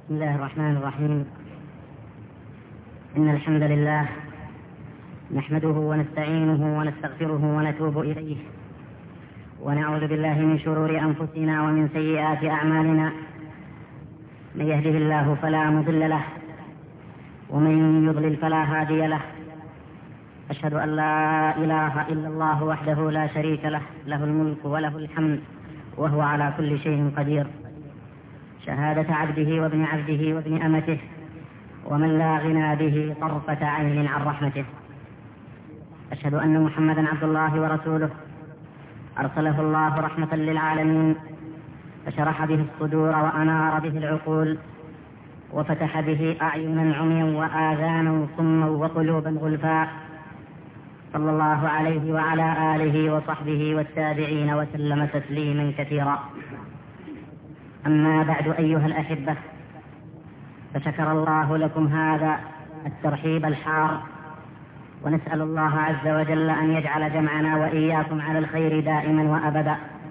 بسم الله الرحمن الرحيم. إن الحمد لله نحمده ونستعينه ونستغفره ونتوب إليه، ونعوذ بالله من شرور أنفسنا ومن سيئات أعمالنا. من يهده الله فلا مضل له، ومن يضلل فلا هادي له. أشهد أن لا إله إلا الله وحده لا شريك له، له الملك وله الحمد وهو على كل شيء قدير. شهادة عبده وابن عبده وابن أمته، ومن لا غنى به طرفة عين عن رحمته. أشهد أن محمدا عبد الله ورسوله، أرسله الله رحمة للعالمين، فشرح به الصدور وأنار به العقول، وفتح به أعينا عميا وآذانا صما وقلوبا غلفاء. صلى الله عليه وعلى آله وصحبه والتابعين وسلم تسليما كثيرا. أما بعد أيها الأحبة، فشكر الله لكم هذا الترحيب الحار، ونسأل الله عز وجل أن يجعل جمعنا وإياكم على الخير دائما وأبدا.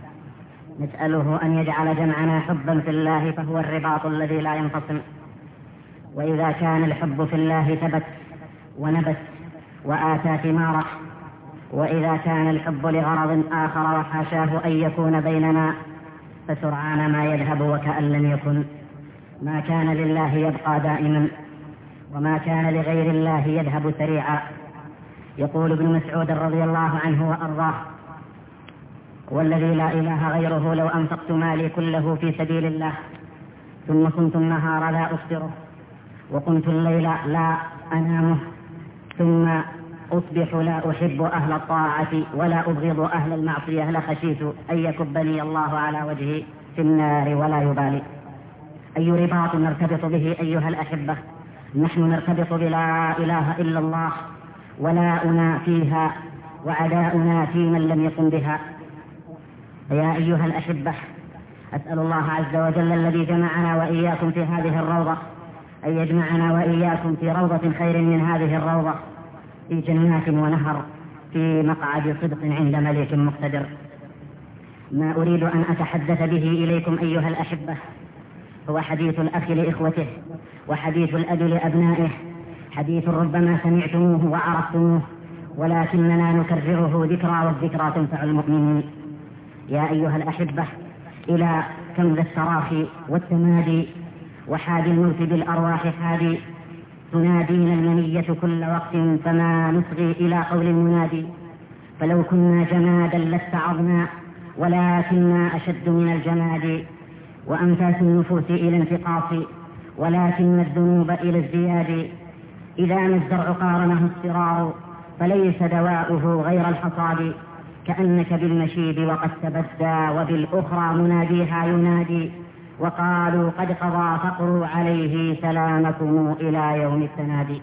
نسأله أن يجعل جمعنا حبا في الله، فهو الرباط الذي لا ينفصل. وإذا كان الحب في الله ثبت ونبت وآتى ثماره، وإذا كان الحب لغرض آخر وحاشاه أن يكون بيننا فسرعان ما يذهب وكأن لم يكن. ما كان لله يبقى دائما، وما كان لغير الله يذهب سريعا. يقول ابن مسعود رضي الله عنه وأرضاه: والذي لا إله غيره لو أنفقت مالي كله في سبيل الله، ثم كنت النهار لا أفطره، وكنت الليل لا أنامه، ثم أصبح لا أحب أهل الطاعة ولا أبغض أهل المعصية، لخشيت أن يكبني الله على وجهي في النار ولا يبالي. أي رباط نرتبط به أيها الأحبة؟ نحن نرتبط بلا إله إلا الله، ولاؤنا فيها وعداؤنا في من لم يقم بها. يا أيها الأحبة، أسأل الله عز وجل الذي جمعنا وإياكم في هذه الروضة أن يجمعنا وإياكم في روضة خير من هذه الروضة، في جنات ونهر، في مقعد صدق عند مليك مقتدر. ما أريد أن أتحدث به إليكم أيها الأحبة هو حديث الأخ لإخوته، وحديث الأب لأبنائه، حديث ربما سمعتموه وعرفتموه، ولكننا نكرره ذكرى، والذكرى تنفع المؤمنين. يا أيها الأحبة، إلى كم ذا التراخي والتمادي، وحادي الموت بالأرواح حادي، تنادينا المنية كل وقت، فما نصغي إلى قول المنادي. فلو كنا جمادا لاستعظنا، ولكننا أشد من الجماد، وأنفاس النفوس إلى انتقاص، ولكن الذنوب إلى ازدياد. إذا ما الزرع قارنه الصرار، فليس دواؤه غير الحصاد. كأنك بالمشيب وقد تبدى، وبالأخرى مناديها ينادي. وقالوا قد قضى فقروا عليه سلامكم إلى يوم التنادي.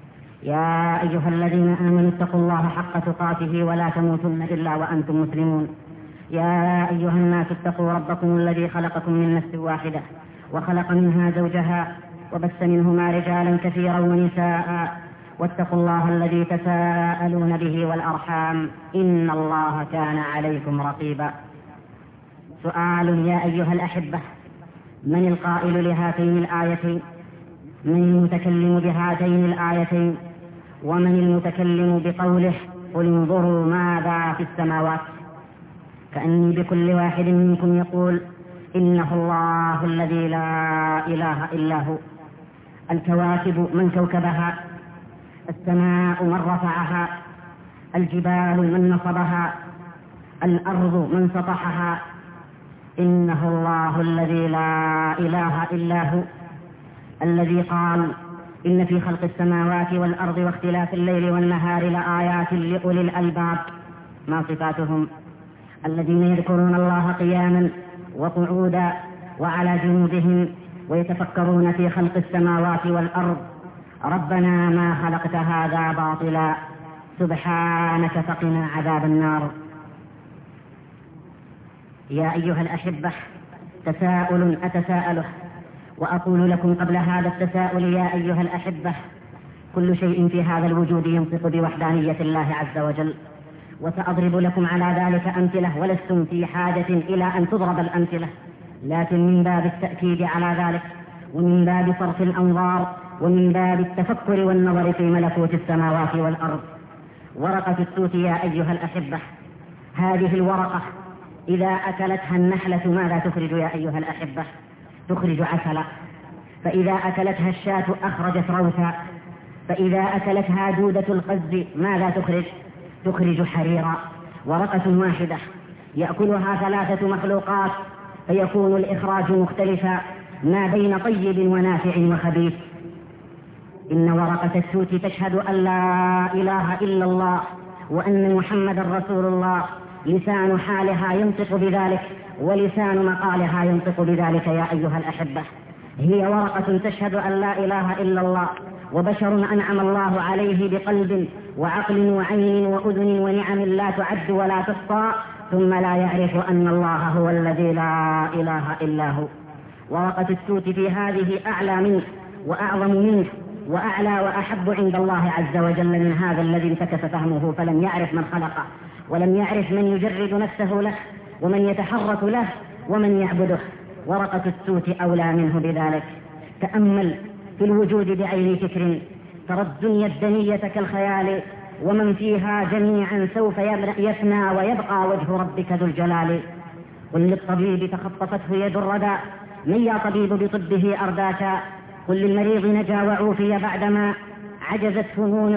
يا أيها الذين آمنوا اتقوا الله حق تقاته ولا تموتن إلا وأنتم مسلمون. يا أيها الناس اتقوا ربكم الذي خلقكم من نفس واحدة، وخلق منها زوجها، وبث منهما رجالا كثيرا ونساء، واتقوا الله الذي تساءلون به والأرحام، إن الله كان عليكم رقيبا. سؤال يا أيها الأحبة: من القائل لهاتين الآيتين؟ من المتكلم بهاتين الآيتين؟ ومن المتكلم بقوله قل انظروا ماذا في السماوات؟ كأني بكل واحد منكم يقول إنه الله الذي لا إله إلا هو. الكواكب من كوكبها، السماء من رفعها، الجبال من نصبها، الأرض من سطحها. إنه الله الذي لا إله إلا هو، الذي قال إن في خلق السماوات والأرض واختلاف الليل والنهار لآيات لأولي الألباب. ما صفاتهم؟ الذين يذكرون الله قياما وقعودا وعلى جنوبهم، ويتفكرون في خلق السماوات والأرض. ربنا ما خلقت هذا باطلا، سبحانك فقنا عذاب النار. يا أيها الأحبة، تساؤل أتساءله، وأقول لكم قبل هذا التساؤل يا أيها الأحبة: كل شيء في هذا الوجود ينطق بوحدانية الله عز وجل، وسأضرب لكم على ذلك أمثلة، ولستم في حاجة إلى أن تضرب الأمثلة، لكن من باب التأكيد على ذلك ومن باب صرف الأنظار، ومن باب التفكر والنظر في ملكوت السماوات والأرض. ورقة التوت يا أيها الأحبة، هذه الورقة إذا أكلتها النحلة ماذا تخرج يا أيها الأحبة؟ تخرج عسلا. فإذا أكلتها الشاة أخرجت روثا. فإذا أكلتها دودة القز ماذا تخرج؟ تخرج حريرا. ورقة واحدة يأكلها 3 مخلوقات فيكون الإخراج مختلفا ما بين طيب ونافع وخبيث. إن ورقة التوت تشهد أن لا إله إلا الله وأن محمد رسول الله، لسان حالها ينطق بذلك ولسان مقالها ينطق بذلك يا أيها الأحبة. هي ورقة تشهد أن لا إله إلا الله، وبشر أنعم الله عليه بقلب وعقل وعين وأذن ونعم لا تعد ولا تحصى، ثم لا يعرف أن الله هو الذي لا إله إلا هو. ورقة التوت في هذه أعلى منه وأعظم منه وأعلى وأحب عند الله عز وجل من هذا الذي انتكس فهمه فلم يعرف من خلقه، ولم يعرف من يجرد نفسه له، ومن يتحرك له، ومن يعبده. ورقة التوت أولى منه بذلك. تأمل في الوجود بعين فكر، ترى الدنيا الدنية كالخيال، ومن فيها جميعا سوف يفنى ويبقى وجه ربك ذو الجلال. قل للطبيب تخطفته يد الردى، من يا طبيب بطبه أرداك؟ قل للمريض نجا وعوفي بعدما عجزت فنون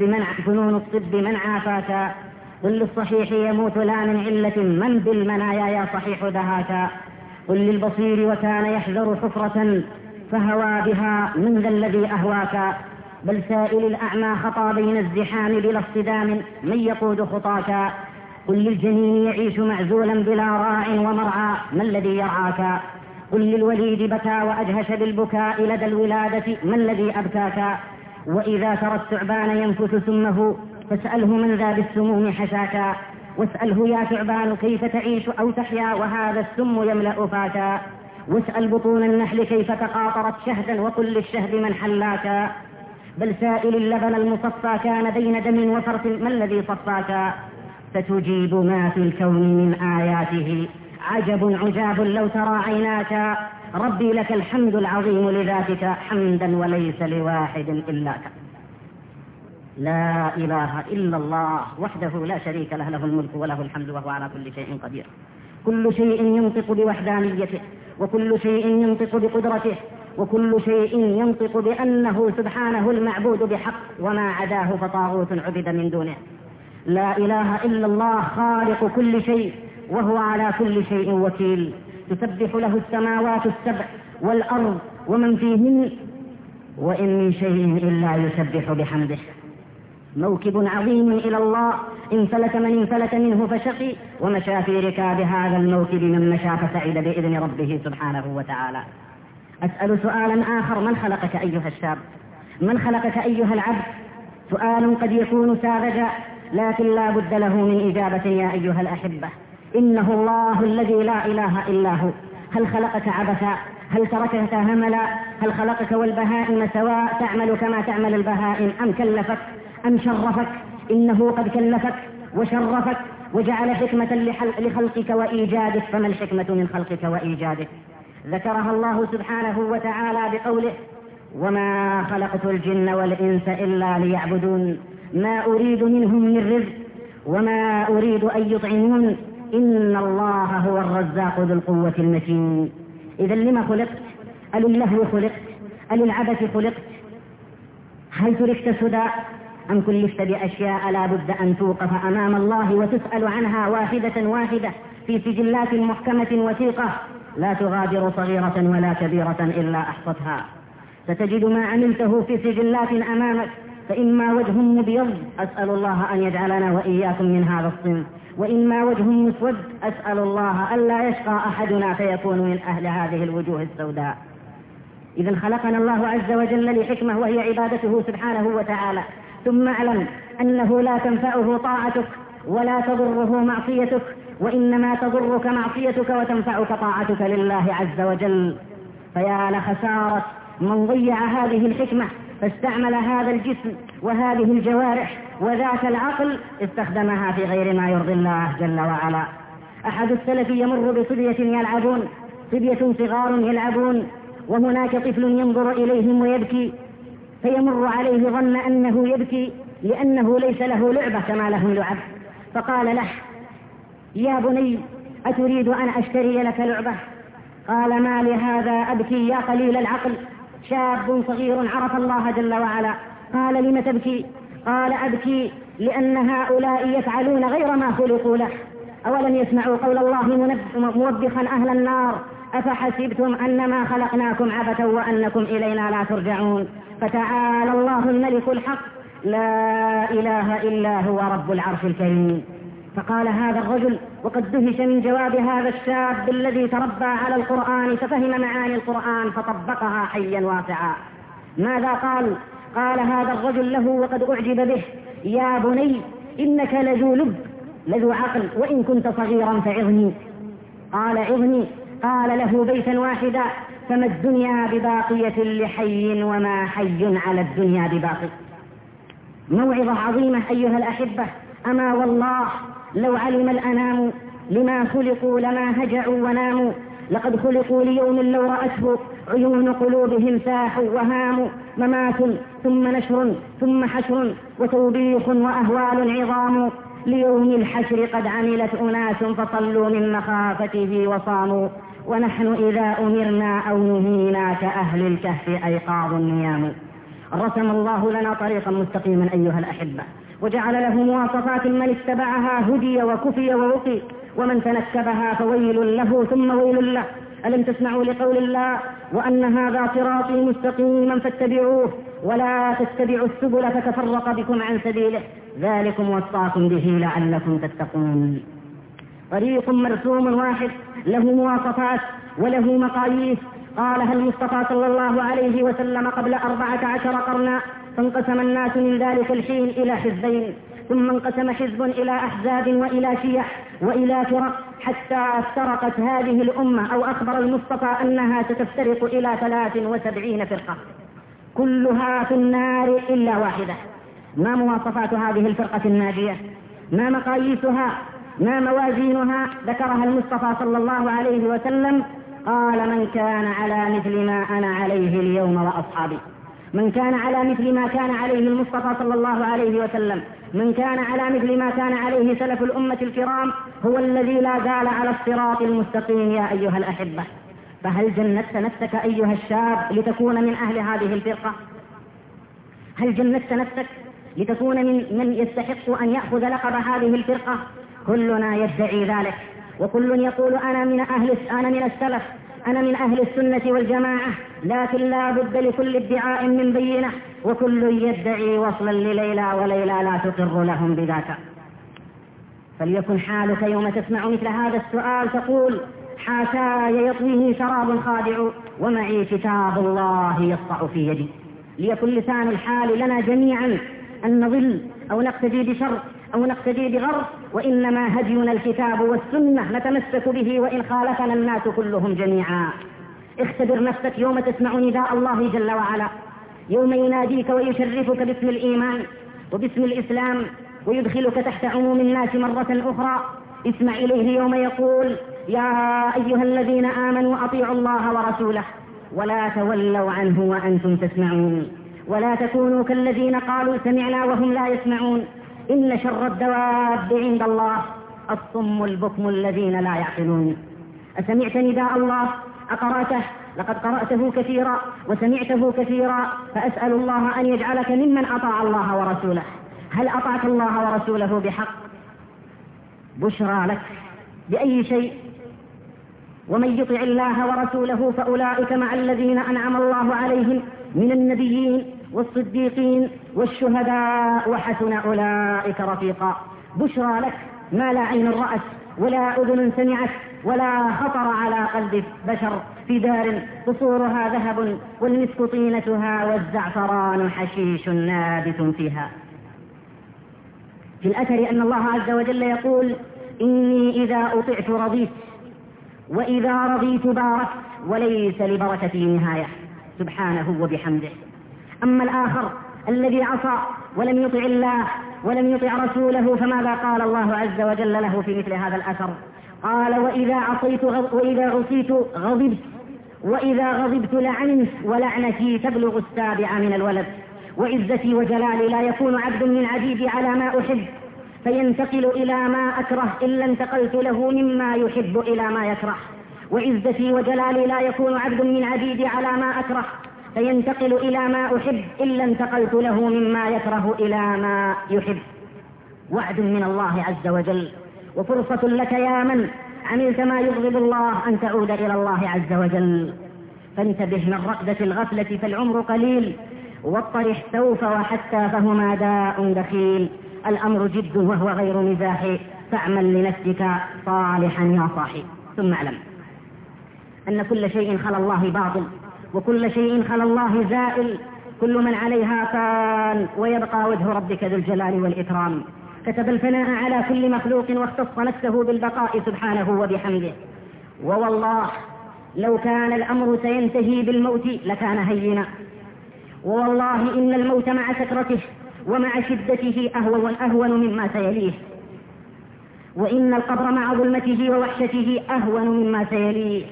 الطب من عافاك. قل للصحيح يموت لا من علة، من بالمنايا يا صحيح دهاك. قل للبصير وكان يحذر حفرة فهوى بها، من ذا الذي أهواك؟ بل سائل الأعمى خطى بين الزحام بلا اصطدام، من يقود خطاك؟ قل للجنين يعيش معزولا بلا راع ومرعى، ما الذي يرعاك؟ قل للوليد بكى وأجهش بالبكاء لدى الولادة، ما الذي أبكاك؟ وإذا ترى الثعبان ينفث سمه فاسأله من ذا بالسموم حشاك. واسأله يا ثعبان كيف تعيش أو تحيا وهذا السم يملأ فاك. واسأل بطون النحل كيف تقاطرت شهدا، وقل للشهد من حلاك. بل سائل اللبن المصفى كان بين دم وفرث، ما الذي صفاك؟ فتجيب ما في الكون من آياته، عجب عجاب لو ترى عيناك. ربي لك الحمد العظيم لذاتك، حمدا وليس لواحد إلاك. لا إله إلا الله وحده لا شريك له، له الملك وله الحمد وهو على كل شيء قدير. كل شيء ينطق بوحدانيته، وكل شيء ينطق بقدرته، وكل شيء ينطق بأنه سبحانه المعبود بحق، وما عداه فطاغوت عبد من دونه. لا إله إلا الله خالق كل شيء، وهو على كل شيء وكيل. تسبح له السماوات السبع والأرض ومن فيهن، وإن من شيء إلا يسبح بحمده. موكب عظيم إلى الله، انفلت من انفلت منه فشقي، ومشى في ركاب هذا الموكب من مشى فسعد بإذن ربه سبحانه وتعالى. أسأل سؤالا آخر، من خلقك أيها الشاب؟ من خلقك أيها العبد؟ سؤال قد يكون ساذجا لكن لا بد له من إجابة يا أيها الأحبة. إنه الله الذي لا إله إلا هو. هل خلقك عبثا؟ هل تركك هملا؟ هل خلقك والبهائم سواء تعمل كما تعمل البهائم، أم كلفك أم شرفك؟ إنه قد كلفك وشرفك وجعل حكمة لخلقك وإيجادك، فما الحكمة من خلقك وإيجادك؟ ذكرها الله سبحانه وتعالى بقوله: وما خلقت الجن والإنس إلا ليعبدون، ما أريد منهم من رزق وما أريد أن يطعمون، إن الله هو الرزاق ذو القوة المتين. إذا لما خلقت؟ أللهو خلقت؟ أللعبث خلقت؟ هل تركت سدى أم كلفت بأشياء لا بد أن توقف أمام الله وتسأل عنها واحدة واحدة في سجلات محكمة وثيقة لا تغادر صغيرة ولا كبيرة إلا أحصتها؟ ستجد ما عملته في سجلات أمامك، فإما وجه مبيض، أسأل الله أن يجعلنا وإياكم من هذا الصنف، وإما وجه مسود، أسأل الله ألا يشقى أحدنا فيكون من أهل هذه الوجوه السوداء. إذا خلقنا الله عز وجل لحكمة وهي عبادته سبحانه وتعالى. ثم اعلم أنه لا تنفعه طاعتك ولا تضره معصيتك، وإنما تضرك معصيتك وتنفعك طاعتك لله عز وجل. فيا لخسارة من ضيع هذه الحكمة فاستعمل هذا الجسم وهذه الجوارح وذاك العقل استخدمها في غير ما يرضي الله جل وعلا. أحد السلف يمر بصبية يلعبون، صبية صغار يلعبون، وهناك طفل ينظر إليهم ويبكي، فيمر عليه ظن أنه يبكي لأنه ليس له لعبة كما لهم لعب، فقال له: يا بني أتريد أن أشتري لك لعبة؟ قال: ما لهذا أبكي يا قليل العقل؟ شاب صغير عرف الله جل وعلا. قال: لم تبكي؟ قال: أبكي لأن هؤلاء يفعلون غير ما خلقوا له. أولم يسمعوا قول الله موبخا أهل النار: أفحسبتم أنما خلقناكم عبثا وأنكم إلينا لا ترجعون. فتعالى الله الملك الحق لا إله إلا هو رب العرش الكريم. فقال هذا الرجل وقد دهش من جواب هذا الشاب الذي تربى على القرآن ففهم معاني القرآن فطبقها حيا واسعا. ماذا قال؟ قال هذا الرجل له وقد أعجب به: يا بني إنك لذو لب لذو عقل، وإن كنت صغيرا فعظني. قال: عظني. قال له بيتا واحدا: فما الدنيا بباقية لحي وما حي على الدنيا بباقي. موعظة عظيمة أيها الأحبة. أما والله لو علم الأنام لما خلقوا لما هجعوا وناموا. لقد خلقوا ليوم لو رأته عيون قلوبهم ساحوا وهاموا. ممات ثم نشر ثم حشر وتوبيخ وأهوال عظام. ليوم الحشر قد عملت أناس فصلوا من مخافته وصاموا. ونحن إذا أمرنا أو نهينا كأهل الكهف أيقاظ نيام. رسم الله لنا طريقا مستقيما أيها الأحبة، وجعل له مواصفات من اتبعها هدي وكفي ووقي، ومن تنكبها فويل له ثم ويل له. ألم تسمعوا لقول الله: وأن هذا صراطي مستقيما فاتبعوه ولا تتبعوا السبل فتفرق بكم عن سبيله ذلكم وصاكم به لعلكم تتقون. طريق مرسوم واحد له مواصفات وله مقاييس قالها المصطفى صلى الله عليه وسلم قبل 14 قرنا. فانقسم الناس من ذلك الحين إلى حزبين، ثم انقسم حزب إلى أحزاب وإلى شيع وإلى فرق، حتى افترقت هذه الأمة، أو أخبر المصطفى أنها ستفترق إلى 73 فرقة كلها في النار إلا واحدة. ما مواصفات هذه الفرقة الناجية؟ ما مقاييسها؟ ما موازينها؟ ذكرها المصطفى صلى الله عليه وسلم. قال: من كان على مثل ما أنا عليه اليوم وأصحابي. من كان على مثل ما كان عليه المصطفى صلى الله عليه وسلم، من كان على مثل ما كان عليه سلف الأمة الكرام، هو الذي لا زال على الصراط المستقيم يا أيها الأحبة. فهل جندت نفسك أيها الشاب لتكون من أهل هذه الفرقة؟ هل جندت نفسك لتكون من يستحق أن يأخذ لقب هذه الفرقة؟ كلنا يدعي ذلك، وكل يقول أنا من السلف، أنا من أهل السنة والجماعة، لكن لا بد لكل ادعاء من بينة، وكل يدعي وصلا لليلى وليلى لا تقر لهم بذاك. فليكن حالك يوم تسمع مثل هذا السؤال تقول: حاشاي يطويني شراب خادع ومعي كتاب الله يسطع في يدي. ليكن لسان الحال لنا جميعا أن نضل أو نقتدي بشر أو نقتدي بغرب، وإنما هدينا الكتاب والسنة نتمسك به وإن خالفنا الناس كلهم جميعا. اختبر نفسك يوم تسمع نداء الله جل وعلا، يوم يناديك ويشرفك باسم الإيمان وباسم الإسلام ويدخلك تحت عموم الناس مرة أخرى. اسمع إليه يوم يقول: يا أيها الذين آمنوا أطيعوا الله ورسوله ولا تولوا عنه وأنتم تسمعون، ولا تكونوا كالذين قالوا سمعنا وهم لا يسمعون، إن شر الدواب عند الله الصم البكم الذين لا يعقلون. أسمعت نداء الله؟ أقرأته؟ لقد قرأته كثيرا وسمعته كثيرا، فأسأل الله أن يجعلك ممن أطاع الله ورسوله. هل أطعت الله ورسوله بحق؟ بشرى لك. بأي شيء؟ ومن يطع الله ورسوله فأولئك مع الذين أنعم الله عليهم من النبيين والصديقين والشهداء وحسن أولئك رفيقا. بشرى لك ما لا عين رأت ولا أذن سمعت ولا خطر على قلب بشر، في دار قصورها ذهب والمسك طينتها والزعفران حشيش نابت فيها. في الأثر أن الله عز وجل يقول: إني إذا أطعت رضيت وإذا رضيت باركت وليس لبركتي نهاية، سبحانه وبحمده. أما الآخر الذي عصى ولم يطع الله ولم يطع رسوله، فماذا قال الله عز وجل له في مثل هذا الأثر؟ قال: وإذا عصيت غضبت وإذا غضبت لعنت ولعنتي تبلغ 7 من الولد. وعزتي وجلالي لا يكون عبد من عبيدي على ما أحب فينتقل إلى ما أكره إلا انتقلت له مما يحب إلى ما يكره. وعزتي وجلالي لا يكون عبد من عبيدي على ما أكره فينتقل إلى ما أحب إلا انتقلت له مما يكره إلى ما يحب. وعد من الله عز وجل وفرصة لك يا من عملت ما يغضب الله أن تعود إلى الله عز وجل. فانتبه من رقدة الغفلة فالعمر قليل واطرح سوف وحتى فهما داء دخيل. الأمر جد وهو غير مزاح فاعمل لنفسك صالحا يا صاحي. ثم اعلم أن كل شيء خلا الله باطل وكل شيء خلا الله زائل. كل من عليها فان ويبقى وجه ربك ذو الجلال والإكرام. كتب الفناء على كل مخلوق واختص نفسه بالبقاء سبحانه وبحمده. ووالله لو كان الأمر سينتهي بالموت لكان هينا. ووالله إن الموت مع سكرته ومع شدته أهون مما سيليه. وإن القبر مع ظلمته ووحشته أهون مما سيليه.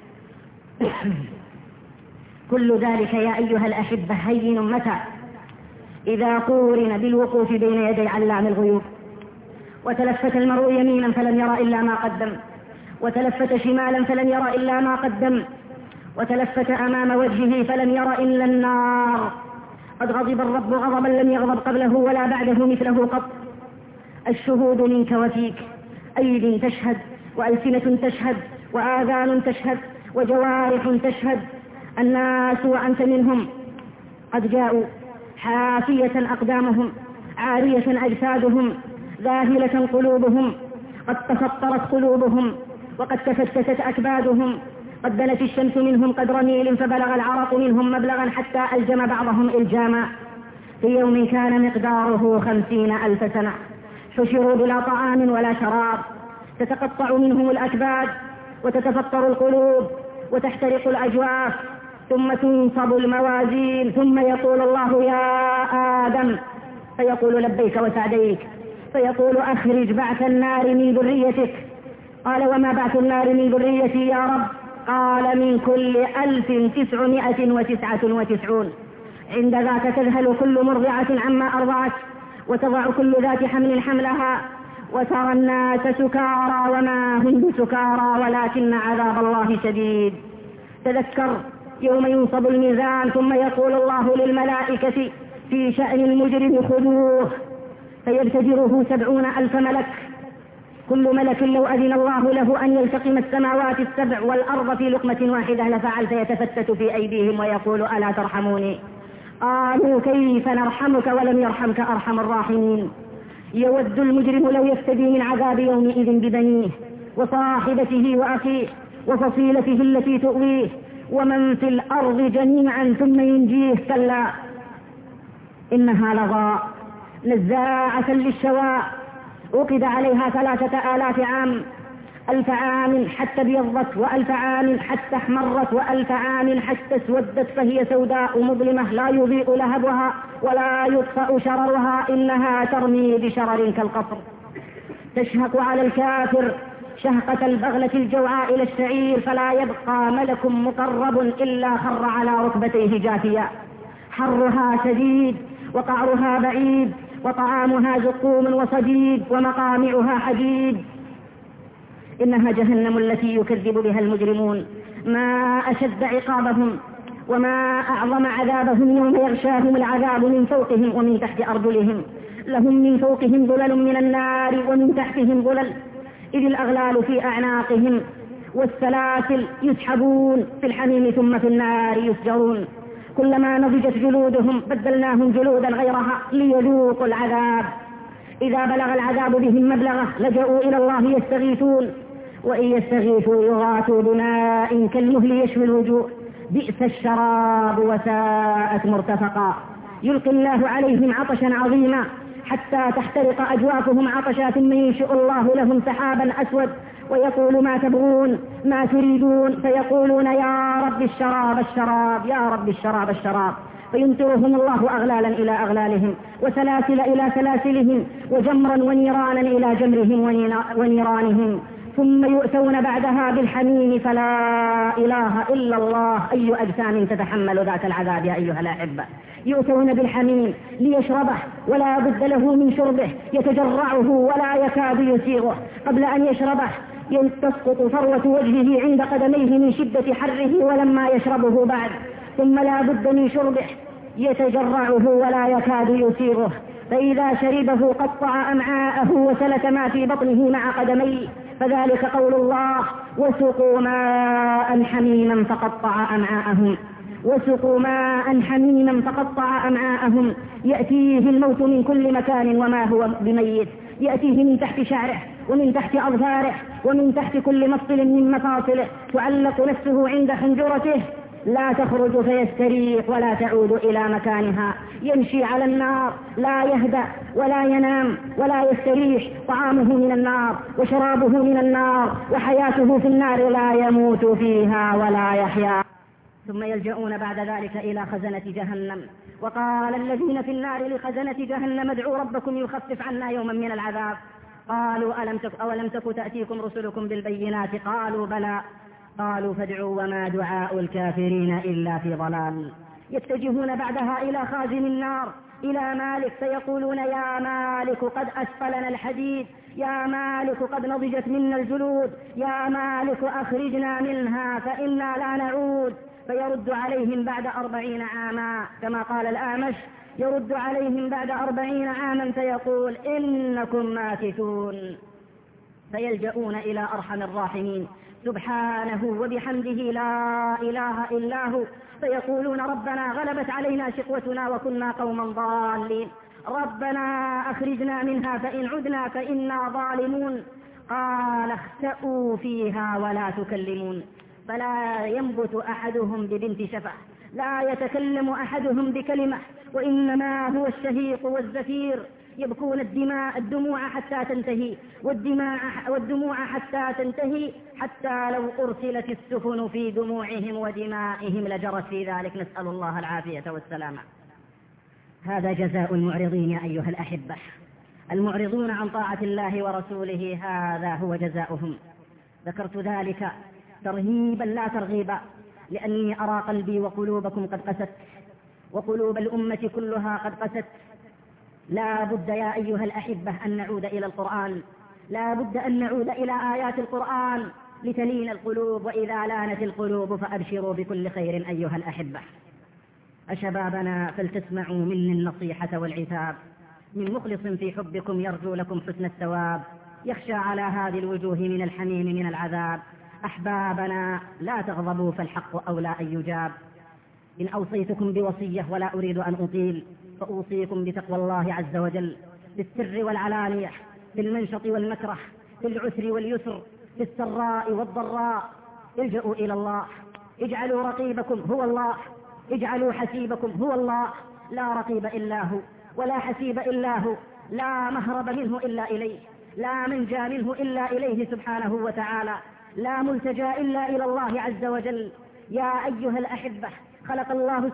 كل ذلك يا أيها الأحبة هين متى إذا قورن بالوقوف بين يدي علام الغيوب. وتلفت المرء يمينا فلم يرى إلا ما قدم وتلفت شمالا فلم يرى إلا ما قدم وتلفت أمام وجهه فلم يرى إلا النار. قد غضب الرب غضبا لم يغضب قبله ولا بعده مثله قط. الشهود منك وفيك أيد تشهد وألسنة تشهد وآذان تشهد وجوارح تشهد. الناس وأنت منهم قد جاءوا حافية أقدامهم عارية أجسادهم ذاهلة قلوبهم. قد تفطرت قلوبهم وقد تفتتت أكبادهم. قد بنت الشمس منهم قدر ميل فبلغ العرق منهم مبلغا حتى ألجم بعضهم إلجاما. في يوم كان مقداره 50,000 سنة حشروا بلا طعام ولا شراب. تتقطع منهم الأكباد وتتفطر القلوب وتحترق الأجواف ثم تنصب الموازين ثم يقول الله يا آدم فيقول لبيك وسعديك فيقول أخرج بعث النار من ذريتك. قال وما بعث النار من ذريتي يا رب؟ قال من كل 1999. عند ذاك تذهل كل مرضعة عما أرضعت وتضع كل ذات حمل حملها وترى الناس سكارى وما هم بسكارى ولكن عذاب الله شديد. تذكر يوم ينصب الميزان ثم يقول الله للملائكة في شأن المجرم خذوه فيبتدره 70,000 ملك. كل ملك لو أذن الله له أن يلتقم السماوات السبع والأرض في لقمة واحدة لفعل فيتفتت في أيديهم ويقول ألا ترحموني؟ قالوا كيف نرحمك ولم يرحمك أرحم الراحمين. يود المجرم لو يفتدي من عذاب يومئذ ببنيه وصاحبته وأخيه وفصيلته التي تؤويه ومن في الأرض جميعا ثم ينجيه. كلا إنها لظى نزاعة للشواء وقد عليها 3,000 عام 1,000 عام حتى ابيضت و1,000 عام حتى احمرت و1,000 عام حتى اسودت فهي سوداء مظلمة لا يضيء لهبها ولا يطفأ شررها إنها ترمي بشرر كالقصر. تشهق على الكافر شهقة البغلة الجوعاء إلى الشعير فلا يبقى ملك مقرب إلا خر على ركبتيه جاثيا. حرها شديد وقعرها بعيد وطعامها زقوم وصديد ومقامعها حديد. إنها جهنم التي يكذب بها المجرمون. ما أشد عقابهم وما أعظم عذابهم يوم يغشاهم العذاب من فوقهم ومن تحت أرجلهم. لهم من فوقهم ظلل من النار ومن تحتهم ظلل إذ الأغلال في أعناقهم والسلاسل يسحبون في الحميم ثم في النار يسجرون. كلما نضجت جلودهم بدلناهم جلودا غيرها ليذوقوا العذاب. إذا بلغ العذاب بهم مبلغه لجأوا إلى الله يستغيثون وإن يستغيثوا يغاثوا بماء كالمهل يشوي الوجوه بئس الشراب وساءت مرتفقا. يلقي الله عليهم عطشا عظيما حتى تحترق أجوافهم عطشا ثم ينشئ الله لهم سحابا أسود ويقول ما تبغون ما تريدون فيقولون يا رب الشراب الشراب يا رب الشراب الشراب فيمطرهم الله أغلالا إلى أغلالهم وسلاسل إلى سلاسلهم وجمرا ونيرانا إلى جمرهم ونيرانهم ثم يؤتون بعدها بالحميم فلا إله إلا الله. أي أجسام تتحمل ذاك العذاب يا أيها الأحبة؟ يؤتون بالحميم ليشربه ولا بد له من شربه، يتجرعه ولا يكاد يسيغه. قبل أن يشربه تسقط فروة وجهه عند قدميه من شدة حره ولما يشربه بعد، ثم لا بد من شربه يتجرعه ولا يكاد يسيغه، فإذا شربه قطع أمعاءه وسلك ما في بطنه مع قدميه. فذلك قول الله: وسقوا ماء حميما فقطع أمعاءهم. وسقوا ماء حميما فقطع أمعاءهم. يأتيه الموت من كل مكان وما هو بميت، يأتيه من تحت شعره ومن تحت أظفاره ومن تحت كل مفصل من مفاصله، تعلق نفسه عند حنجرته لا تخرج فيستريح ولا تعود إلى مكانها. يمشي على النار لا يهدأ ولا ينام ولا يستريح، طعامه من النار وشرابه من النار وحياته في النار، لا يموت فيها ولا يحيا. ثم يلجؤون بعد ذلك إلى خزنة جهنم. وقال الذين في النار لخزنة جهنم: ادعوا ربكم يخفف عنا يوما من العذاب. قالوا: أولم تك تأتيكم رسلكم بالبينات؟ قالوا: بلى. قالوا: فادعوا وما دعاء الكافرين إلا في ضلال. يتجهون بعدها إلى خازن النار إلى مالك فيقولون: يا مالك قد أسفلنا الحديد، يا مالك قد نضجت منا الجلود، يا مالك أخرجنا منها فإنا لا نعود. فيرد عليهم بعد 40 عاما كما قال الأعمش، يرد عليهم بعد 40 عاما فيقول: إنكم ماكثون. فيلجؤون إلى أرحم الراحمين سبحانه وبحمده لا إله إلا هو، فيقولون: ربنا غلبت علينا شقوتنا وكنا قوما ضالين، ربنا أخرجنا منها فإن عدنا فإنا ظالمون. قال: اخسئوا فيها ولا تكلمون. فلا ينبت أحدهم ببنت شفة، لا يتكلم أحدهم بكلمة، وإنما هو الشهيق والزفير. يبكون الدموع حتى تنتهي، والدموع حتى تنتهي، حتى لو أرسلت السفن في دموعهم ودمائهم لجرت في ذلك، نسأل الله العافية والسلامة. هذا جزاء المعرضين يا أيها الأحبة. المعرضون عن طاعة الله ورسوله هذا هو جزاؤهم. ذكرت ذلك ترهيبا لا ترغيبا، لأني أرى قلبي وقلوبكم قد قست، وقلوب الأمة كلها قد قست. لا بد يا أيها الأحبة أن نعود إلى القرآن، لا بد أن نعود إلى آيات القرآن لتلين القلوب، وإذا لانت القلوب فأبشروا بكل خير أيها الأحبة. أشبابنا فلتسمعوا مني النصيحة والعتاب، من مخلص في حبكم يرجو لكم حسن الثواب، يخشى على هذه الوجوه من الحميم من العذاب. أحبابنا لا تغضبوا فالحق أولى أن يجاب. إن أوصيتكم بوصية ولا أريد أن أطيل، فأوصيكم بتقوى الله عز وجل في السر والعلانية، في المنشط والمكره، في العسر واليسر، في السراء والضراء. الجأوا إلى الله، اجعلوا رقيبكم هو الله، اجعلوا حسيبكم هو الله، لا رقيب إلا هو ولا حسيب إلا هو، لا مهرب منه إلا إليه، لا منجى منه إلا إليه سبحانه وتعالى، لا ملتجى إلا إلى الله عز وجل. يا أيها الأحبة، خلق الله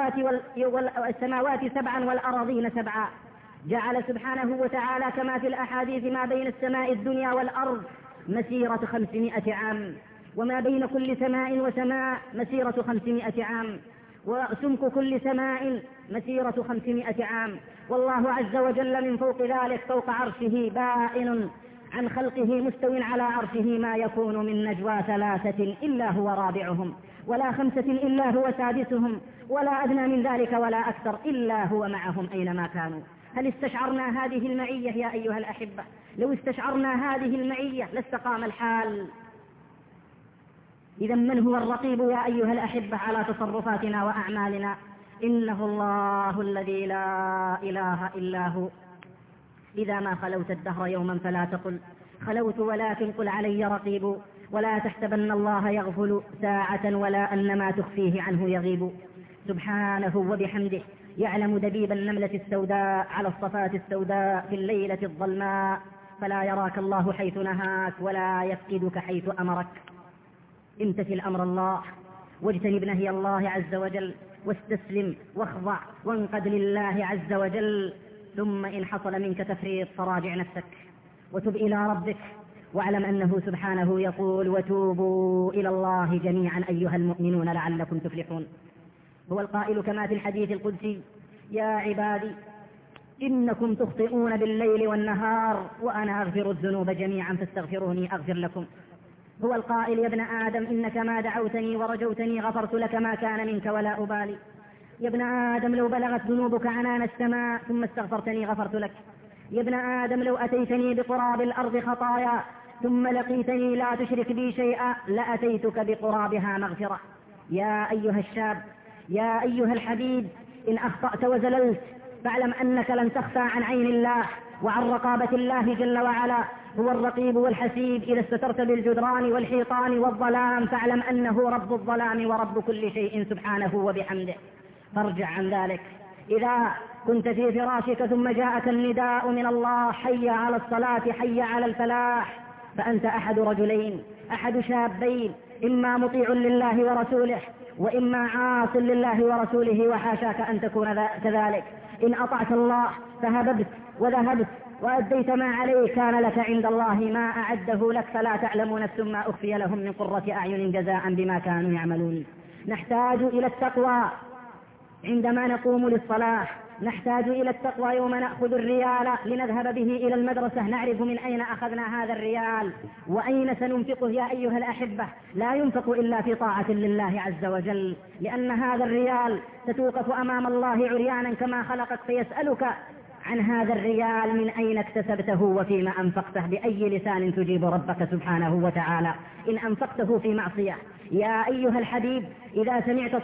السماوات 7 والأراضين 7، جعل سبحانه وتعالى كما في الأحاديث ما بين السماء الدنيا والأرض مسيرة 500 عام، وما بين كل سماء وسماء مسيرة 500 عام، وسمك كل سماء مسيرة 500 عام. والله عز وجل من فوق ذلك فوق عرشه بائن عن خلقه مستو على عرشه، ما يكون من نجوى 3 إلا هو رابعهم، ولا 5 إلا هو سادسهم، ولا أدنى من ذلك ولا أكثر إلا هو معهم أينما كانوا. هل استشعرنا هذه المعية يا أيها الأحبة؟ لو استشعرنا هذه المعية لاستقام الحال. إذا من هو الرقيب يا أيها الأحبة على تصرفاتنا وأعمالنا؟ إنه الله الذي لا إله إلا هو. إذا ما خلوت الدهر يوما فلا تقل خلوت، ولكن قل علي رقيب، ولا تحسبن الله يغفل ساعة ولا أن ما تخفيه عنه يغيب. سبحانه وبحمده يعلم دبيب النملة السوداء على الصفات السوداء في الليلة الظلماء، فلا يراك الله حيث نهاك ولا يفقدك حيث أمرك. امتثل أمر الله واجتنب نهي الله عز وجل، واستسلم واخضع وانقد لله عز وجل. ثم إن حصل منك تفريط فراجع نفسك وتب إلى ربك واعلم أنه سبحانه يقول وتوبوا إلى الله جميعا أيها المؤمنون لعلكم تفلحون. هو القائل كما في الحديث القدسي يا عبادي إنكم تخطئون بالليل والنهار وأنا أغفر الذنوب جميعا فاستغفروني أغفر لكم. هو القائل يا ابن آدم إنك ما دعوتني ورجوتني غفرت لك ما كان منك ولا أبالي. يا ابن آدم لو بلغت ذنوبك عنان السماء ثم استغفرتني غفرت لك. يا ابن آدم لو أتيتني بقراب الأرض خطايا ثم لقيتني لا تشرك بي شيئا لأتيتك بقرابها مغفرة. يا أيها الشاب يا أيها الحبيب إن أخطأت وزللت فاعلم أنك لن تخفى عن عين الله وعن رقابة الله جل وعلا. هو الرقيب والحسيب. إذا استترت بالجدران والحيطان والظلام فاعلم أنه رب الظلام ورب كل شيء سبحانه وبحمده. فارجع عن ذلك. إذا كنت في فراشك ثم جاءك النداء من الله حي على الصلاة حي على الفلاح فأنت أحد رجلين، أحد شابين، إما مطيع لله ورسوله وإما عاص لله ورسوله وحاشاك أن تكون كذلك. إن أطعت الله فهببت وذهبت وأديت ما عليك كان لك عند الله ما أعده لك فلا تعلم نفس ما أخفي لهم من قرة أعين جزاء بما كانوا يعملون. نحتاج إلى التقوى عندما نقوم للصلاة، نحتاج إلى التقوى يوم نأخذ الريال لنذهب به إلى المدرسة نعرف من أين أخذنا هذا الريال وأين سننفقه. يا أيها الأحبة لا ينفق إلا في طاعة لله عز وجل، لأن هذا الريال ستوقف أمام الله عريانا كما خلقك فيسألك عن هذا الريال من أين اكتسبته وفيما أنفقته، بأي لسان تجيب ربك سبحانه وتعالى إن أنفقته في معصية. يا أيها الحبيب إذا سمعت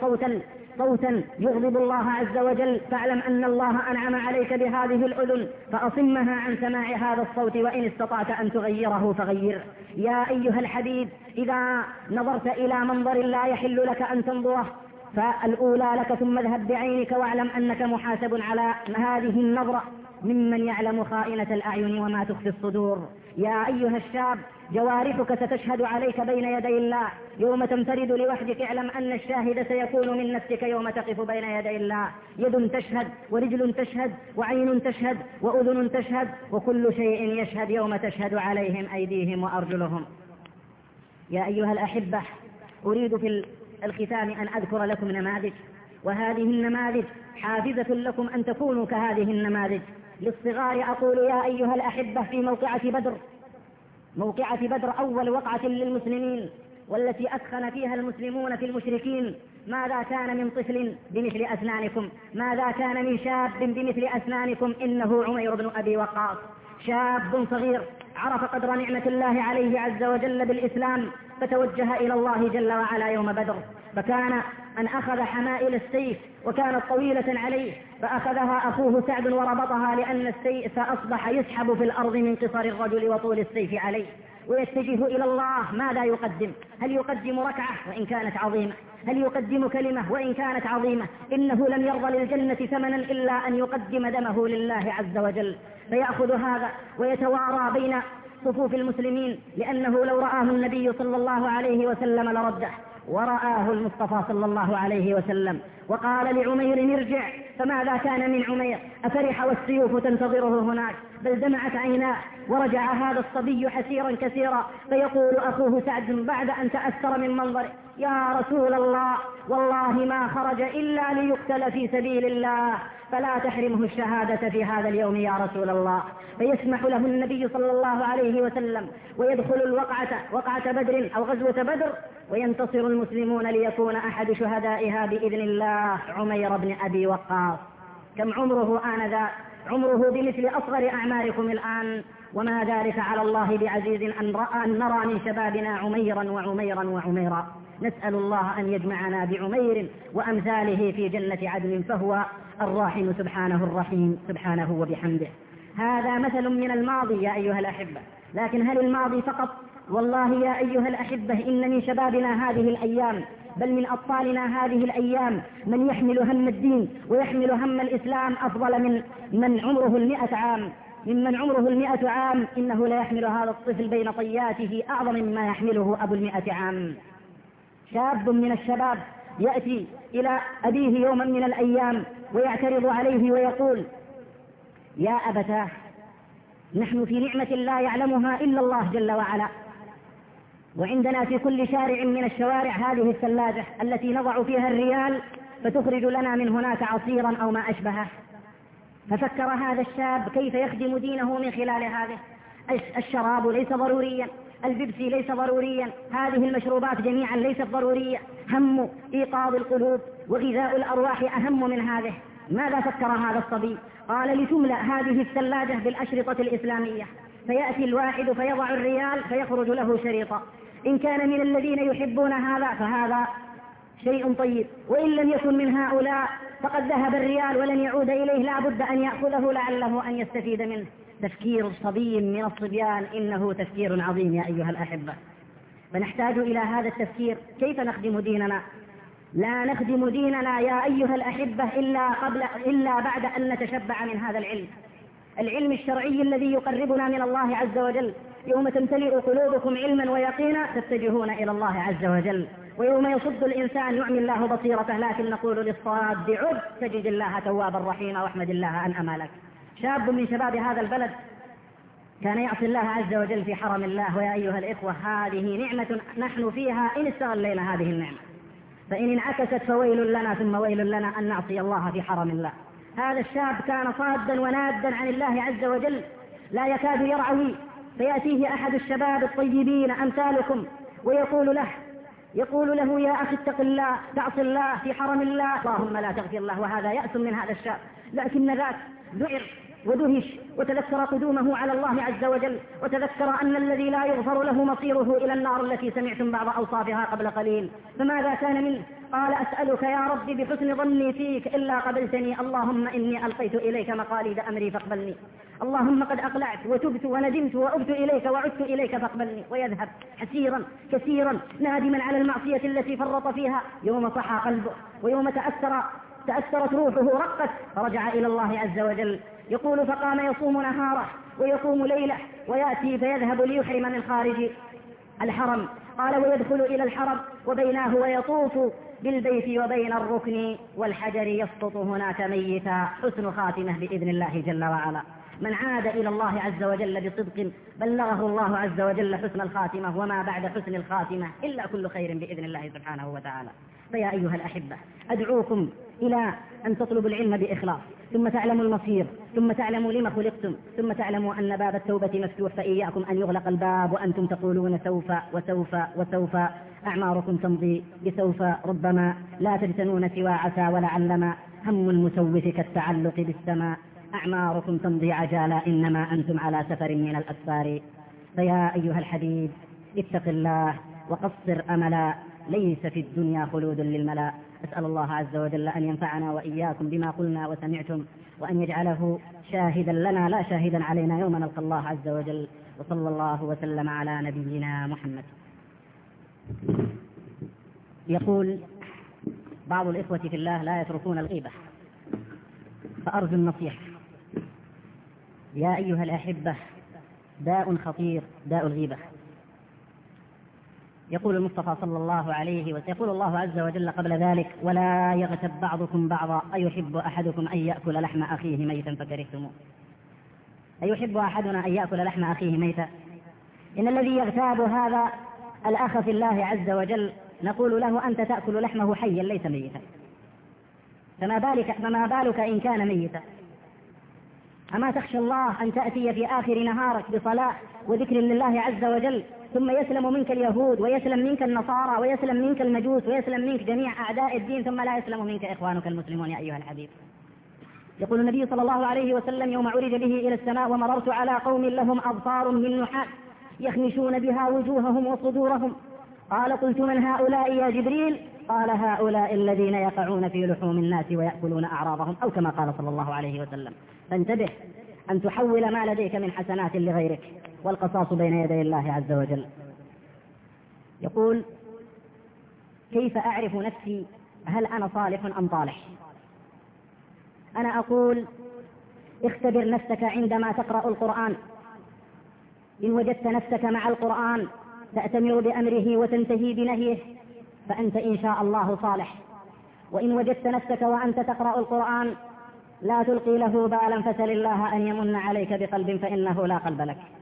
صوتا يغضب الله عز وجل فاعلم أن الله أنعم عليك بهذه الأذن فأصمها عن سماع هذا الصوت وإن استطعت أن تغيره فغيره. يا أيها الحبيب إذا نظرت إلى منظر لا يحل لك أن تنظره فالأولى لك ثم اذهب بعينك واعلم أنك محاسب على هذه النظرة ممن يعلم خائنة الأعين وما تخفي الصدور. يا أيها الشاب جوارحك ستشهد عليك بين يدي الله يوم تنفرد لوحدك. اعلم أن الشاهد سيكون من نفسك يوم تقف بين يدي الله. يد تشهد ورجل تشهد وعين تشهد وأذن تشهد وكل شيء يشهد يوم تشهد عليهم أيديهم وأرجلهم. يا أيها الأحبة أريد في الختام أن أذكر لكم نماذج، وهذه النماذج حافزة لكم أن تكونوا كهذه النماذج. للصغار أقول يا أيها الأحبة في موقعة بدر أول وقعة للمسلمين والتي أثخن فيها المسلمون في المشركين، ماذا كان من طفل بمثل أسنانكم؟ ماذا كان من شاب بمثل أسنانكم؟ إنه عمير بن أبي وقاص، شاب صغير عرف قدر نعمة الله عليه عز وجل بالإسلام فتوجه إلى الله جل وعلا يوم بدر، فكان أن أخذ حمائل السيف وكانت طويلة عليه فأخذها أخوه سعد وربطها لأن السيف أصبح يسحب في الأرض من قصر الرجل وطول السيف عليه ويتجه إلى الله. ماذا يقدم؟ هل يقدم ركعة وإن كانت عظيمة؟ هل يقدم كلمة وإن كانت عظيمة؟ إنه لم يرضى للجنة ثمنا إلا أن يقدم دمه لله عز وجل، فيأخذ هذا ويتوارى بين صفوف المسلمين لأنه لو رآه النبي صلى الله عليه وسلم لرده، ورآه المصطفى صلى الله عليه وسلم وقال لعمير ارجع. فماذا كان من عمير؟ أفرح والسيوف تنتظره هناك؟ بل دمعت عيناه ورجع هذا الصبي حسيرا كثيرا فيقول أخوه سعد بعد أن تأثر من منظره يا رسول الله والله ما خرج إلا ليقتل في سبيل الله فلا تحرمه الشهادة في هذا اليوم يا رسول الله. فيسمح له النبي صلى الله عليه وسلم ويدخل وقعة بدر أو غزوة بدر وينتصر المسلمون ليكون أحد شهدائها بإذن الله عمير بن أبي وقاص. كم عمره آنذاك؟ عمره بمثل أصغر أعماركم الآن، وما ذلك على الله بعزيز أن نرى من شبابنا عميرا وعميرا وعميرا. نسأل الله أن يجمعنا بعمير وأمثاله في جنة عدن فهو الراحم سبحانه الرحيم سبحانه وبحمده. هذا مثل من الماضي يا أيها الأحبة، لكن هل الماضي فقط؟ والله يا أيها الأحبة إن من شبابنا هذه الأيام بل من أطفالنا هذه الأيام من يحمل هم الدين ويحمل هم الإسلام أفضل من عمره 100 عام. ممن عمره 100 عام إنه لا يحمل هذا الطفل بين طياته أعظم مما يحمله أبو 100 عام. شاب من الشباب يأتي إلى أبيه يوما من الأيام ويعترض عليه ويقول يا أبتاه نحن في نعمة لا يعلمها إلا الله جل وعلا، وعندنا في كل شارع من الشوارع هذه الثلاجة التي نضع فيها الريال فتخرج لنا من هناك عصيرا أو ما أشبهه. ففكر هذا الشاب كيف يخدم دينه من خلال هذه. الشراب ليس ضروريا، البيبسي ليس ضروريا، هذه المشروبات جميعا ليست ضرورية، هم إيقاظ القلوب وغذاء الأرواح أهم من هذه. ماذا فكر هذا الصبي؟ قال لتملأ هذه الثلاجة بالأشرطة الإسلامية، فيأتي الواحد فيضع الريال فيخرج له شريطة. إن كان من الذين يحبون هذا فهذا شيء طيب، وإن لم يكن من هؤلاء فقد ذهب الريال ولن يعود إليه، لا بد أن يأخذه لعله أن يستفيد منه. تفكير صبي من الصبيان إنه تفكير عظيم يا أيها الأحبة. فنحتاج إلى هذا التفكير. كيف نخدم ديننا؟ لا نخدم ديننا يا أيها الأحبة إلا بعد أن نتشبع من هذا العلم الشرعي الذي يقربنا من الله عز وجل. يوم تمتلئ قلوبكم علما ويقينا تتجهون إلى الله عز وجل، ويوم يصد الإنسان يعمي الله بصيرته، لكن نقول للصاد عد تجد الله توابا رحيما واحمد الله أن أمالك. شاب من شباب هذا البلد كان يعصي الله عز وجل في حرم الله. ويا أيها الإخوة، هذه نعمة نحن فيها إن استغلينا هذه النعمة، فإن انعكست فويل لنا ثم ويل لنا أن نعصي الله في حرم الله. هذا الشاب كان صادا ونادا عن الله عز وجل لا يكاد يرعوي، فيأتيه أحد الشباب الطيبين أمثالكم ويقول له يا أخي اتق الله، تعصي الله في حرم الله، اللهم لا تغفر الله. وهذا يأس من هذا الشاب، لكن ذاك ذعر ودهش وتذكر قدومه على الله عز وجل، وتذكر أن الذي لا يغفر له مصيره إلى النار التي سمعتم بعض أوصافها قبل قليل. فماذا كان منه؟ قال أسألك يا ربي بحسن ظني فيك إلا قبلتني، اللهم إني ألقيت إليك مقاليد أمري فاقبلني، اللهم قد أقلعت وتبت وندمت وأبت إليك وعدت إليك فاقبلني. ويذهب حسيرا كثيرا نادما على المعصية التي فرط فيها. يوم صحى قلبه ويوم تأثرت روحه رقت، فرجع إلى الله عز وجل. يقول فقام يصوم نهاره ويقوم ليله، ويأتي فيذهب ليحرم من خارج الحرم. قال ويدخل إلى الحرم وبيناه ويطوف بالبيت وبين الركن والحجر يسقط هناك ميتا. حسن خاتمة بإذن الله جل وعلا. من عاد إلى الله عز وجل بصدق بلغه الله عز وجل حسن الخاتمة، وما بعد حسن الخاتمة إلا كل خير بإذن الله سبحانه وتعالى. فيا أيها الأحبة، أدعوكم إلى أن تطلبوا العلم بإخلاص، ثم تعلموا المصير، ثم تعلموا لما خلقتم، ثم تعلموا أن باب التوبة مفتوح، فإياكم أن يغلق الباب وأنتم تقولون سوف وسوف وسوف. أعماركم تمضي بسوف، ربما لا تجتنون سوى عسى ولعلما، هم المسوف كالتعلق بالسماء. أعماركم تمضي عجالا إنما أنتم على سفر من الأسفار. فيا أيها الحبيب اتق الله وقصر أملا، ليس في الدنيا خلود للملا. أسأل الله عز وجل أن ينفعنا وإياكم بما قلنا وسمعتم، وأن يجعله شاهدا لنا لا شاهدا علينا يوم نلقى الله عز وجل. وصلى الله وسلم على نبينا محمد. يقول بعض الإخوة في الله لا يتركون الغيبة، فأرجو النصيحة. يا أيها الأحبة، داء خطير داء الغيبة. يقول المصطفى صلى الله عليه وسلم، يقول الله عز وجل قبل ذلك ولا يغتب بعضكم بعضا أيحب أحدكم أن يأكل لحم أخيه ميتا فكرهتموه. أيحب أحدنا أن يأكل لحم أخيه ميتا؟ إن الذي يغتاب هذا الأخ في الله عز وجل نقول له أنت تأكل لحمه حيا ليس ميتا، فما بالك إن كان ميتا؟ أما تخشى الله أن تأتي في آخر نهارك بصلاة وذكر لله عز وجل، ثم يسلم منك اليهود ويسلم منك النصارى ويسلم منك المجوس ويسلم منك جميع أعداء الدين، ثم لا يسلم منك إخوانك المسلمون يا أيها الحبيب. يقول النبي صلى الله عليه وسلم يوم عرج به إلى السماء ومررت على قوم لهم أبصار من نحاس يخمشون بها وجوههم وصدورهم، قال قلت من هؤلاء يا جبريل؟ قال هؤلاء الذين يقعون في لحوم الناس ويأكلون أعراضهم، أو كما قال صلى الله عليه وسلم. فانتبه أن تحول ما لديك من حسنات لغيرك، والقصاص بين يدي الله عز وجل. يقول كيف أعرف نفسي هل أنا صالح أم طالح؟ أنا أقول اختبر نفسك عندما تقرأ القرآن. إن وجدت نفسك مع القرآن تأتمر بأمره وتنتهي بنهيه فأنت إن شاء الله صالح، وإن وجدت نفسك وأنت تقرأ القرآن لا تلقي له بالا، فسل الله أن يمن عليك بقلب فإنه لا قلب لك.